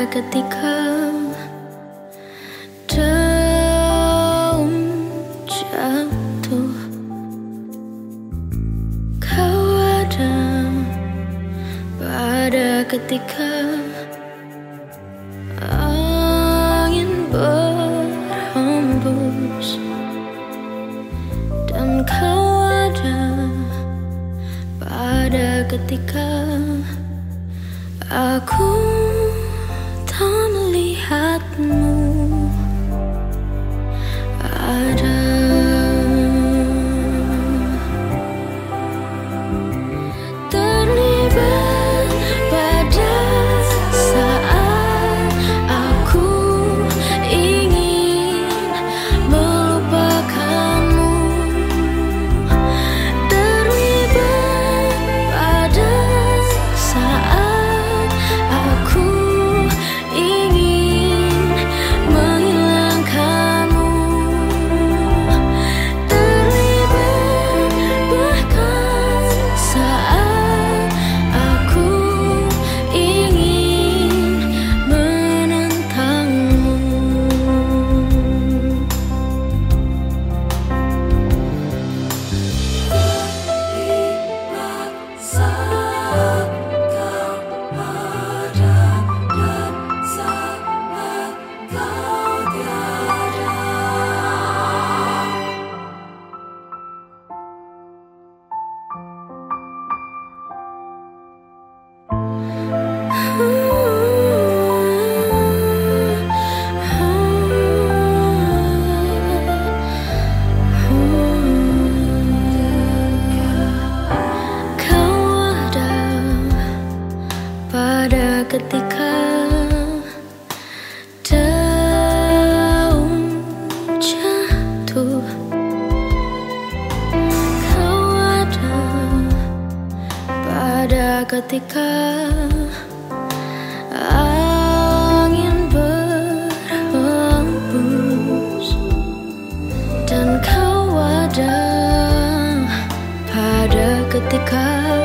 ketika daun jatuh, kau ada pada ketika angin berhembus, dan kau ada pada ketika aku tak melihatmu. Ada terlibat pada saat aku ingin melupakanmu. Terlibat pada saat aku ingin menghilangkanmu. Terlibat bahkan saat aku ingin menentangmu. Terlibat saat kau ada dan saat kau tiada. Kau ada pada ketika daun jatuh. Kau ada pada ketika angin berhembus, dan kau ada pada ketika